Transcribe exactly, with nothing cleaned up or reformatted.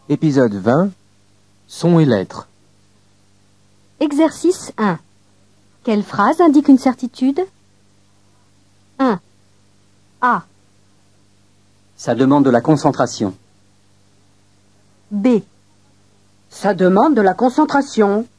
Épisode vingt. Sons et lettres. Exercice un. Quelle phrase indique une certitude? un. A. Ça demande de la concentration. B. Ça demande de la concentration.